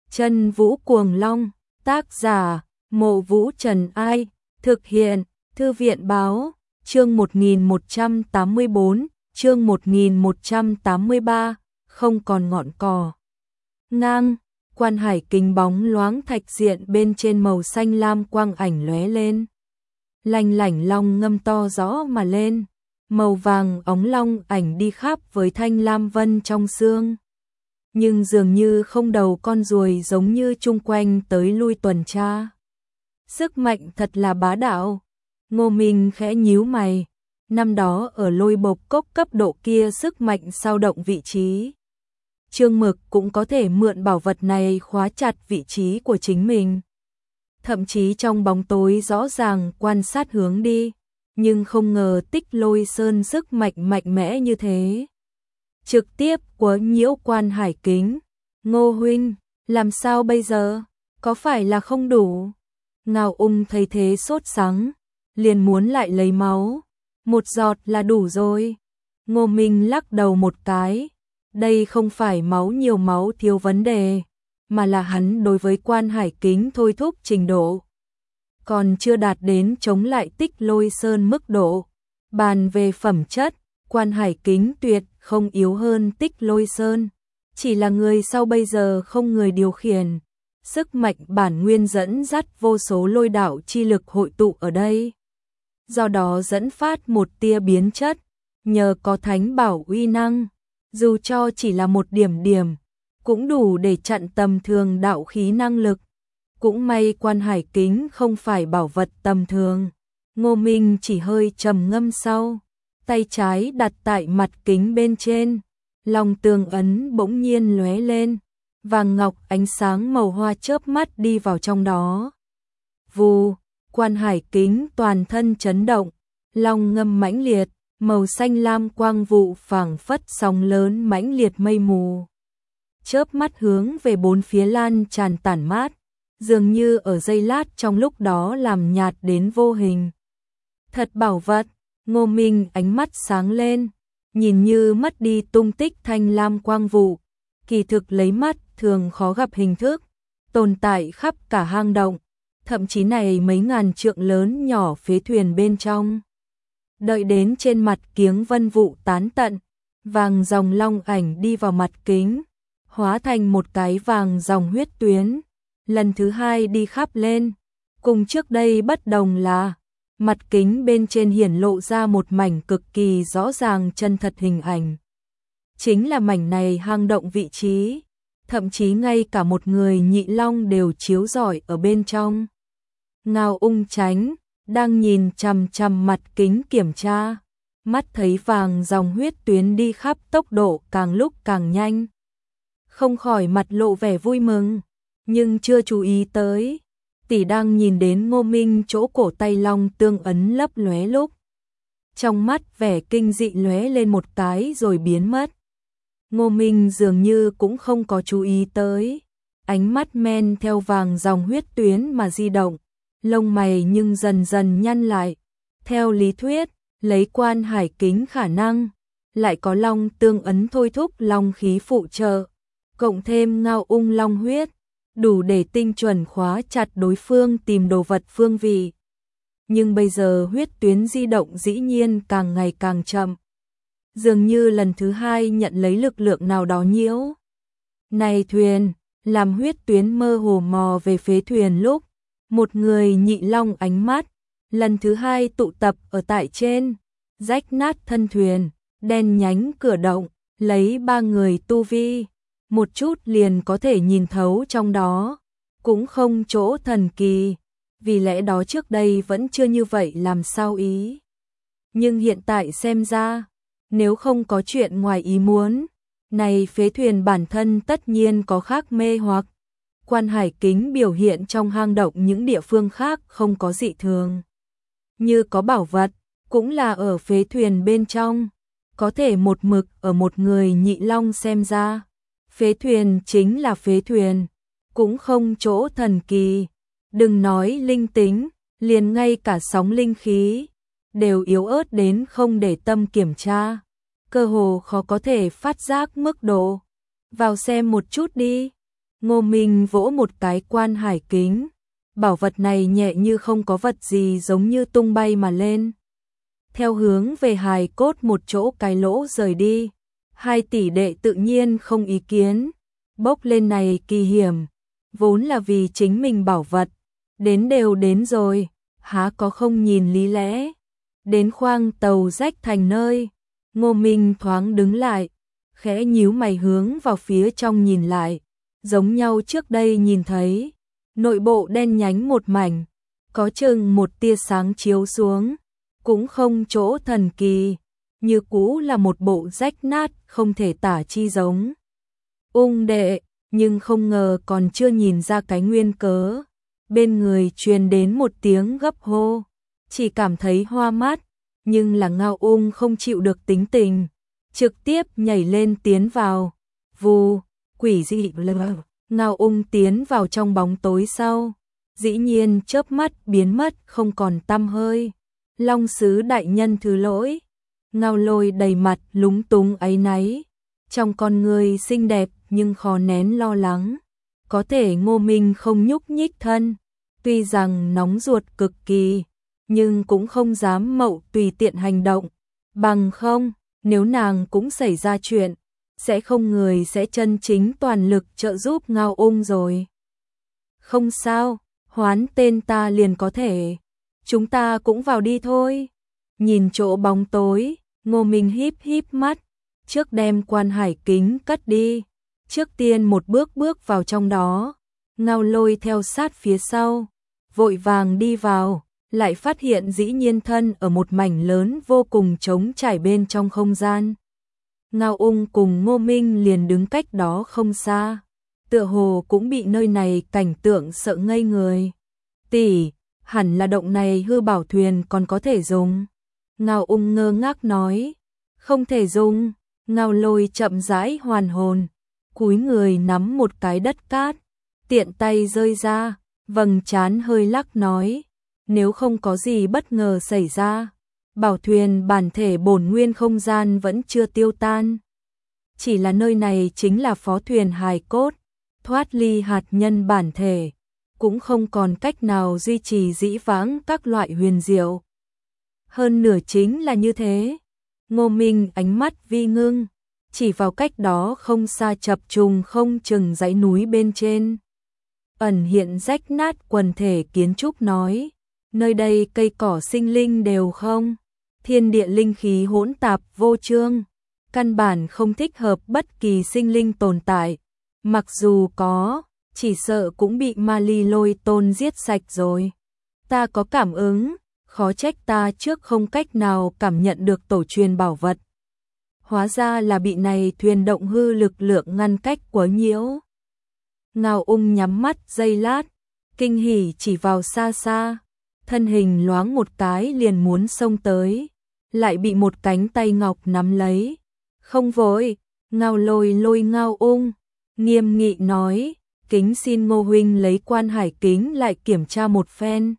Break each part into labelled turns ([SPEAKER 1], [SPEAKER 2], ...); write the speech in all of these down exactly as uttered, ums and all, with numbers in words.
[SPEAKER 1] Chân Vũ Cuồng Long, tác giả, Mộ Vũ Trần Ai, thực hiện, Thư viện Báo, chương một nghìn một trăm tám mươi tư, chương một nghìn một trăm tám mươi ba, không còn ngọn cỏ. Ngang, quan hải kính bóng loáng thạch diện bên trên màu xanh lam quang ảnh lóe lên. Lanh lảnh long ngâm to rõ mà lên, màu vàng óng long ảnh đi khắp với thanh lam vân trong xương. Nhưng dường như không đầu con ruồi giống như chung quanh tới lui tuần tra. Sức mạnh thật là bá đạo. Ngô Minh khẽ nhíu mày. Năm đó ở Lôi Bộc Cốc cấp độ kia sức mạnh sao động vị trí. Trương Mực cũng có thể mượn bảo vật này khóa chặt vị trí của chính mình. Thậm chí trong bóng tối rõ ràng quan sát hướng đi. Nhưng không ngờ Tích Lôi Sơn sức mạnh mạnh mẽ như thế. Trực tiếp quấy nhiễu quan hải kính. Ngô huynh, làm sao bây giờ? Có phải là không đủ? Ngao Ung thấy thế sốt sắng, liền muốn lại lấy máu. Một giọt là đủ rồi. Ngô Minh lắc đầu một cái. Đây không phải máu nhiều máu thiếu vấn đề, mà là hắn đối với quan hải kính thôi thúc trình độ. Còn chưa đạt đến chống lại Tích Lôi Sơn mức độ. Bàn về phẩm chất, quan hải kính tuyệt không yếu hơn Tích Lôi Sơn. Chỉ là người sau bây giờ không người điều khiển. Sức mạnh bản nguyên dẫn dắt vô số lôi đạo chi lực hội tụ ở đây. Do đó dẫn phát một tia biến chất, nhờ có thánh bảo uy năng, dù cho chỉ là một điểm điểm, cũng đủ để chặn tầm thường đạo khí năng lực. Cũng may quan hải kính không phải bảo vật tầm thường. Ngô Minh chỉ hơi trầm ngâm sau, tay trái đặt tại mặt kính bên trên, lòng tường ấn bỗng nhiên lóe lên, vàng ngọc ánh sáng màu hoa chớp mắt đi vào trong đó. Vù, quan hải kính toàn thân chấn động, long ngâm mãnh liệt, màu xanh lam quang vụ phảng phất sóng lớn mãnh liệt mây mù. Chớp mắt hướng về bốn phía lan tràn tản mát, dường như ở giây lát trong lúc đó làm nhạt đến vô hình. Thật bảo vật. Ngô Minh ánh mắt sáng lên, nhìn như mất đi tung tích thanh lam quang vụ, kỳ thực lấy mắt thường khó gặp hình thức, tồn tại khắp cả hang động, thậm chí này mấy ngàn trượng lớn nhỏ phế thuyền bên trong. Đợi đến trên mặt kiếng vân vụ tán tận, vàng dòng long ảnh đi vào mặt kính, hóa thành một cái vàng dòng huyết tuyến, lần thứ hai đi khắp lên. Cùng trước đây bất đồng là mặt kính bên trên hiển lộ ra một mảnh cực kỳ rõ ràng chân thật hình ảnh. Chính là mảnh này hang động vị trí, thậm chí ngay cả một người nhị long đều chiếu rọi ở bên trong. Ngao Ung tránh, đang nhìn chằm chằm mặt kính kiểm tra, mắt thấy vàng dòng huyết tuyến đi khắp tốc độ càng lúc càng nhanh. Không khỏi mặt lộ vẻ vui mừng, nhưng chưa chú ý tới. Tỷ đang nhìn đến Ngô Minh chỗ cổ tay long tương ấn lấp lóe lúc. Trong mắt vẻ kinh dị lóe lên một cái rồi biến mất. Ngô Minh dường như cũng không có chú ý tới. Ánh mắt men theo vàng dòng huyết tuyến mà di động. Lông mày nhưng dần dần nhăn lại. Theo lý thuyết, lấy quan hải kính khả năng, lại có long tương ấn thôi thúc long khí phụ trợ. Cộng thêm Ngao Ung long huyết, đủ để tinh chuẩn khóa chặt đối phương tìm đồ vật phương vị. Nhưng bây giờ huyết tuyến di động dĩ nhiên càng ngày càng chậm. Dường như lần thứ hai nhận lấy lực lượng nào đó nhiễu. Này thuyền, làm huyết tuyến mơ hồ mò về phế thuyền lúc, một người nhị long ánh mắt, lần thứ hai tụ tập ở tại trên, rách nát thân thuyền, đen nhánh cửa động, lấy ba người tu vi. Một chút liền có thể nhìn thấu trong đó, cũng không chỗ thần kỳ, vì lẽ đó trước đây vẫn chưa như vậy làm sao ý. Nhưng hiện tại xem ra, nếu không có chuyện ngoài ý muốn, này phế thuyền bản thân tất nhiên có khác mê hoặc. Quan hải kính biểu hiện trong hang động những địa phương khác không có dị thường. Như có bảo vật, cũng là ở phế thuyền bên trong, có thể một mực ở một người nhị long xem ra. Phế thuyền chính là phế thuyền, cũng không chỗ thần kỳ. Đừng nói linh tính, liền ngay cả sóng linh khí, đều yếu ớt đến không để tâm kiểm tra. Cơ hồ khó có thể phát giác mức độ. Vào xem một chút đi. Ngô Minh vỗ một cái quan hải kính, bảo vật này nhẹ như không có vật gì, giống như tung bay mà lên. Theo hướng về hài cốt một chỗ cái lỗ rời đi. Hai tỷ đệ tự nhiên không ý kiến, bốc lên này kỳ hiểm, vốn là vì chính mình bảo vật, đến đều đến rồi, há có không nhìn lý lẽ. Đến khoang tàu rách thành nơi, Ngô Minh thoáng đứng lại, khẽ nhíu mày hướng vào phía trong nhìn lại, giống nhau trước đây nhìn thấy, nội bộ đen nhánh một mảnh, có chừng một tia sáng chiếu xuống, cũng không chỗ thần kỳ, như cũ là một bộ rách nát không thể tả chi giống. Ung đệ, nhưng không ngờ còn chưa nhìn ra cái nguyên cớ, bên người truyền đến một tiếng gấp hô, chỉ cảm thấy hoa mắt, nhưng là Ngao Ung không chịu được tính tình, trực tiếp nhảy lên tiến vào. Vù, quỷ dị lờ. Ngao Ung tiến vào trong bóng tối sau, dĩ nhiên chớp mắt biến mất không còn tăm hơi. Long sứ đại nhân thứ lỗi. Ngao Lôi đầy mặt lúng túng áy náy, trong con người xinh đẹp nhưng khó nén lo lắng. Có thể Ngô Minh không nhúc nhích thân, tuy rằng nóng ruột cực kỳ, nhưng cũng không dám mậu tùy tiện hành động, bằng không, nếu nàng cũng xảy ra chuyện, sẽ không người sẽ chân chính toàn lực trợ giúp Ngao Ung rồi. Không sao, hoán tên ta liền có thể, chúng ta cũng vào đi thôi. Nhìn chỗ bóng tối, Ngô Minh híp híp mắt, trước đem quan hải kính cất đi, trước tiên một bước bước vào trong đó. Ngao Lôi theo sát phía sau, vội vàng đi vào, lại phát hiện dĩ nhiên thân ở một mảnh lớn vô cùng trống trải bên trong không gian. Ngao Ung cùng Ngô Minh liền đứng cách đó không xa, tựa hồ cũng bị nơi này cảnh tượng sợ ngây người. Tỷ, hẳn là động này hư bảo thuyền còn có thể dùng. Ngao Ung ngơ ngác nói, không thể dùng. Ngao Lôi chậm rãi hoàn hồn, cúi người nắm một cái đất cát, tiện tay rơi ra, vầng trán hơi lắc nói, nếu không có gì bất ngờ xảy ra, bảo thuyền bản thể bổn nguyên không gian vẫn chưa tiêu tan. Chỉ là nơi này chính là phó thuyền hài cốt, thoát ly hạt nhân bản thể, cũng không còn cách nào duy trì dĩ vãng các loại huyền diệu. Hơn nửa chính là như thế. Ngô Minh ánh mắt vi ngưng, chỉ vào cách đó không xa chập trùng không chừng dãy núi bên trên. Ẩn hiện rách nát quần thể kiến trúc nói, nơi đây cây cỏ sinh linh đều không, thiên địa linh khí hỗn tạp vô chương, căn bản không thích hợp bất kỳ sinh linh tồn tại, mặc dù có, chỉ sợ cũng bị Ma Ly Lôi Tôn giết sạch rồi. Ta có cảm ứng, khó trách ta trước không cách nào cảm nhận được tổ truyền bảo vật. Hóa ra là bị này thuyền động hư lực lượng ngăn cách quấy nhiễu. Ngao Ung nhắm mắt giây lát, kinh hỉ chỉ vào xa xa, thân hình loáng một cái liền muốn xông tới, lại bị một cánh tay ngọc nắm lấy. Không vội, Ngao Lôi lôi Ngao Ung, nghiêm nghị nói, kính xin Ngô huynh lấy quan hải kính lại kiểm tra một phen.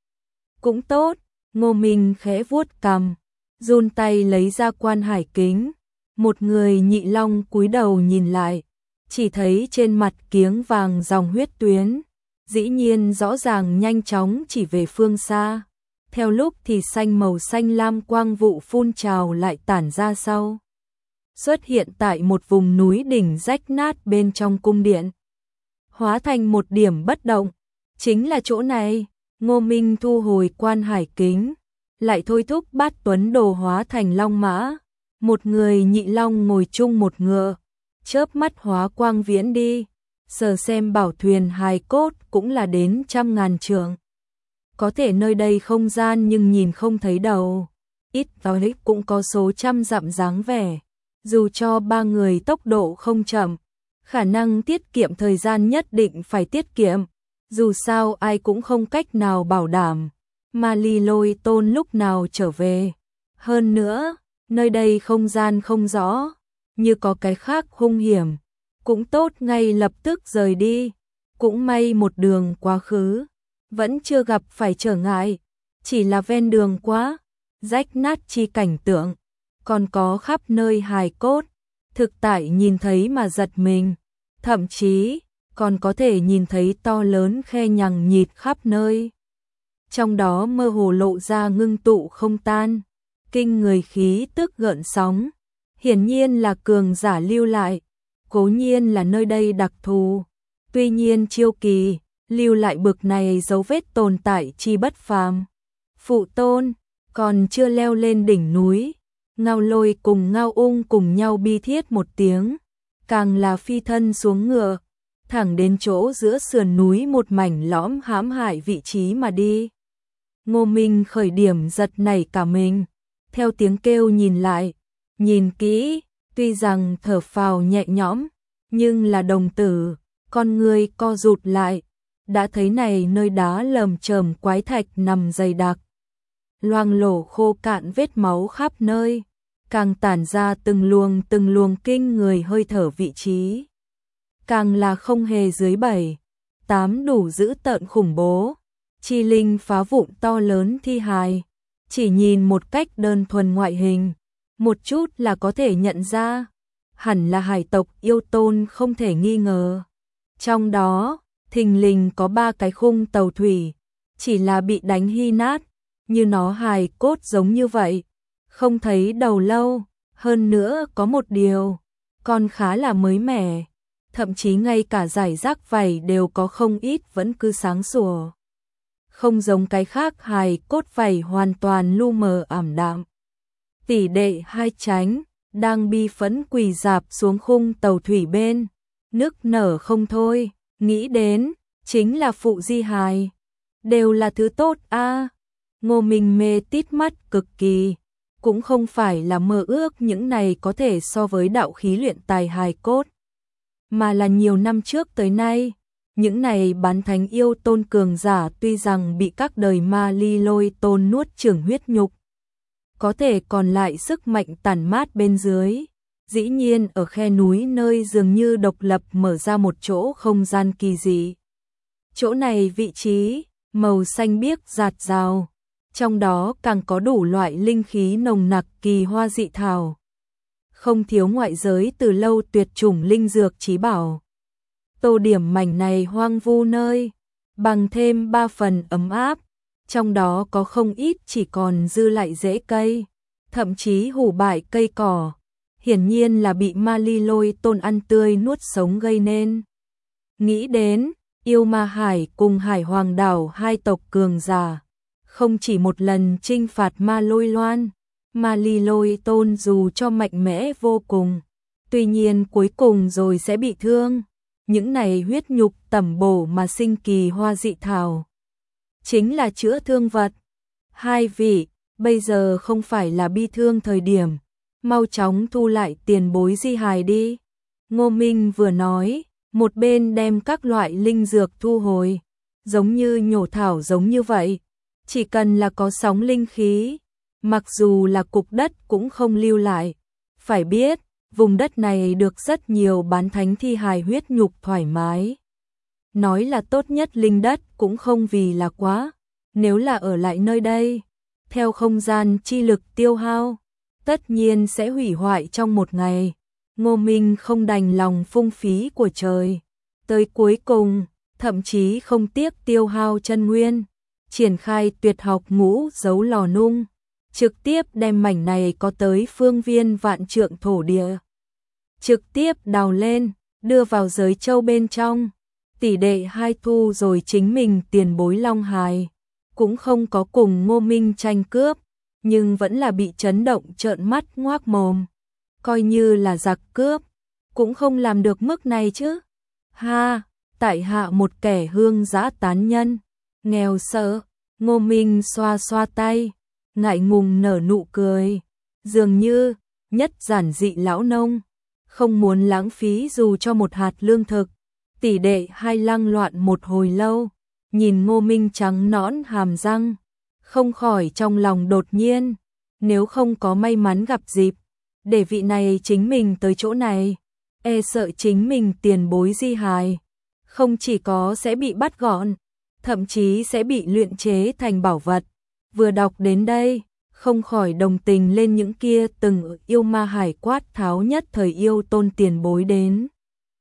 [SPEAKER 1] Cũng tốt. Ngô Minh khẽ vuốt cằm, run tay lấy ra quan hải kính, một người nhị long cúi đầu nhìn lại, chỉ thấy trên mặt kiếng vàng dòng huyết tuyến, dĩ nhiên rõ ràng nhanh chóng chỉ về phương xa, theo lúc thì xanh màu xanh lam quang vụ phun trào lại tản ra sau, xuất hiện tại một vùng núi đỉnh rách nát bên trong cung điện, hóa thành một điểm bất động, chính là chỗ này. Ngô Minh thu hồi quan hải kính, lại thôi thúc Bát Tuấn đồ hóa thành long mã, một người nhị long ngồi chung một ngựa, chớp mắt hóa quang viễn đi, sờ xem bảo thuyền hài cốt cũng là đến trăm ngàn trượng. Có thể nơi đây không gian nhưng nhìn không thấy đầu, ít nói ít cũng có số trăm dặm dáng vẻ, dù cho ba người tốc độ không chậm, khả năng tiết kiệm thời gian nhất định phải tiết kiệm. Dù sao ai cũng không cách nào bảo đảm Ma Ly Lôi Tôn lúc nào trở về. Hơn nữa, nơi đây không gian không rõ, như có cái khác hung hiểm, cũng tốt ngay lập tức rời đi. Cũng may một đường quá khứ, vẫn chưa gặp phải trở ngại, chỉ là ven đường quá, rách nát chi cảnh tượng, còn có khắp nơi hài cốt, thực tại nhìn thấy mà giật mình, thậm chí còn có thể nhìn thấy to lớn khe nhằng nhịt khắp nơi. Trong đó mơ hồ lộ ra ngưng tụ không tan, kinh người khí tức gợn sóng, hiển nhiên là cường giả lưu lại, cố nhiên là nơi đây đặc thù. Tuy nhiên chiêu kỳ, lưu lại bực này dấu vết tồn tại chi bất phàm. Phụ tôn, còn chưa leo lên đỉnh núi, Ngao Lôi cùng Ngao Ung cùng nhau bi thiết một tiếng, càng là phi thân xuống ngựa, thẳng đến chỗ giữa sườn núi một mảnh lõm hãm hại vị trí mà đi. Ngô Minh khởi điểm giật nảy cả mình, theo tiếng kêu nhìn lại, nhìn kỹ, tuy rằng thở phào nhẹ nhõm, nhưng là đồng tử, con người co rụt lại, đã thấy này nơi đá lởm chởm quái thạch nằm dày đặc, loang lổ khô cạn vết máu khắp nơi, càng tản ra từng luồng từng luồng kinh người hơi thở vị trí. Càng là không hề dưới bảy, tám đủ dữ tợn khủng bố, chi linh phá vụn to lớn thi hài, chỉ nhìn một cách đơn thuần ngoại hình, một chút là có thể nhận ra, hẳn là hải tộc yêu tôn không thể nghi ngờ. Trong đó, thình lình có ba cái khung tàu thủy, chỉ là bị đánh hy nát, như nó hài cốt giống như vậy, không thấy đầu lâu, hơn nữa có một điều, còn khá là mới mẻ, thậm chí ngay cả giải rác vảy đều có không ít vẫn cứ sáng sủa. Không giống cái khác hài cốt vảy hoàn toàn lu mờ ảm đạm. Tỷ đệ hai Chánh, đang bi phẫn quỳ dạp xuống khung tàu thủy bên, nức nở không thôi, nghĩ đến, chính là phụ di hài, đều là thứ tốt a. À. Ngô Minh mê tít mắt cực kỳ, cũng không phải là mơ ước những này có thể so với đạo khí luyện tài hài cốt, mà là nhiều năm trước tới nay, những này bán thánh yêu tôn cường giả tuy rằng bị các đời ma ly lôi tôn nuốt chửng huyết nhục, có thể còn lại sức mạnh tản mát bên dưới, dĩ nhiên ở khe núi nơi dường như độc lập mở ra một chỗ không gian kỳ dị. Chỗ này vị trí, màu xanh biếc rạt rào, trong đó càng có đủ loại linh khí nồng nặc kỳ hoa dị thảo. Không thiếu ngoại giới từ lâu tuyệt chủng linh dược chí bảo. Tô điểm mảnh này hoang vu nơi, bằng thêm ba phần ấm áp, trong đó có không ít chỉ còn dư lại rễ cây, thậm chí hủ bại cây cỏ, hiển nhiên là bị ma ly lôi tôn ăn tươi nuốt sống gây nên. Nghĩ đến, yêu ma hải cùng hải hoàng đảo hai tộc cường giả, không chỉ một lần chinh phạt ma lôi loan, ma ly lôi tôn dù cho mạnh mẽ vô cùng, tuy nhiên cuối cùng rồi sẽ bị thương. Những này huyết nhục tẩm bổ mà sinh kỳ hoa dị thảo, chính là chữa thương vật. Hai vị, bây giờ không phải là bi thương thời điểm, mau chóng thu lại tiền bối di hài đi. Ngô Minh vừa nói, một bên đem các loại linh dược thu hồi, giống như nhổ thảo giống như vậy, chỉ cần là có sóng linh khí, mặc dù là cục đất cũng không lưu lại. Phải biết, vùng đất này được rất nhiều bán thánh thi hài huyết nhục thoải mái. Nói là tốt nhất linh đất cũng không vì là quá, nếu là ở lại nơi đây, theo không gian chi lực tiêu hao, tất nhiên sẽ hủy hoại trong một ngày. Ngô Minh không đành lòng phung phí của trời, tới cuối cùng, thậm chí không tiếc tiêu hao chân nguyên, triển khai tuyệt học ngũ dấu lò nung, trực tiếp đem mảnh này có tới phương viên vạn trượng thổ địa, trực tiếp đào lên, đưa vào giới châu bên trong. Tỷ đệ hai thu rồi chính mình tiền bối long hài, cũng không có cùng Ngô Minh tranh cướp, nhưng vẫn là bị chấn động trợn mắt ngoác mồm. Coi như là giặc cướp, cũng không làm được mức này chứ. Ha, tại hạ một kẻ hương dã tán nhân, nghèo sợ. Ngô Minh xoa xoa tay, ngại ngùng nở nụ cười, dường như nhất giản dị lão nông, không muốn lãng phí dù cho một hạt lương thực. Tỷ đệ hai lăng loạn một hồi lâu, nhìn Ngô Minh trắng nõn hàm răng, không khỏi trong lòng đột nhiên, nếu không có may mắn gặp dịp, để vị này chính mình tới chỗ này, e sợ chính mình tiền bối di hài, không chỉ có sẽ bị bắt gọn, thậm chí sẽ bị luyện chế thành bảo vật. Vừa đọc đến đây, không khỏi đồng tình lên những kia từng yêu ma hải quát tháo nhất thời yêu tôn tiền bối đến.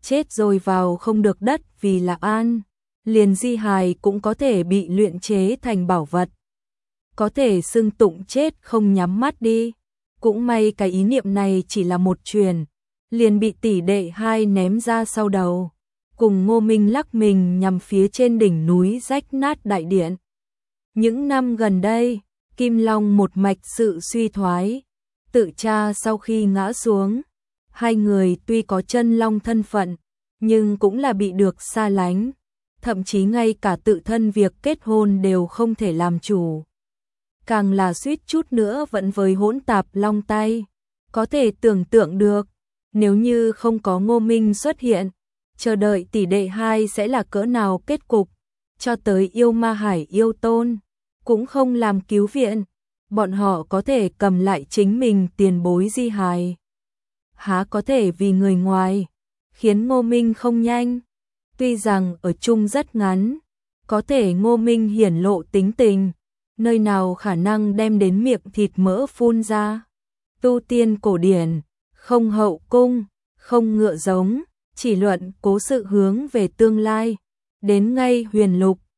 [SPEAKER 1] chết rồi vào không được đất vì là an, liền di hài cũng có thể bị luyện chế thành bảo vật. Có thể xưng tụng chết không nhắm mắt đi. Cũng may cái ý niệm này chỉ là một truyền, liền bị tỷ đệ hai ném ra sau đầu. Cùng Ngô Minh lắc mình nhằm phía trên đỉnh núi rách nát đại điện. Những năm gần đây, Kim Long một mạch sự suy thoái. Tự cha sau khi ngã xuống, hai người tuy có chân long thân phận, nhưng cũng là bị được xa lánh. Thậm chí ngay cả tự thân việc kết hôn đều không thể làm chủ. Càng là suýt chút nữa vẫn với hỗn tạp long tay. Có thể tưởng tượng được, nếu như không có Ngô Minh xuất hiện, chờ đợi tỷ đệ hai sẽ là cỡ nào kết cục. Cho tới yêu ma hải yêu tôn, cũng không làm cứu viện. Bọn họ có thể cầm lại chính mình tiền bối di hài. Há có thể vì người ngoài, khiến Ngô Minh không nhanh. Tuy rằng ở chung rất ngắn, có thể Ngô Minh hiển lộ tính tình, nơi nào khả năng đem đến miệng thịt mỡ phun ra. Tu tiên cổ điển, không hậu cung, không ngựa giống, chỉ luận cố sự hướng về tương lai. Đến ngay huyền lục,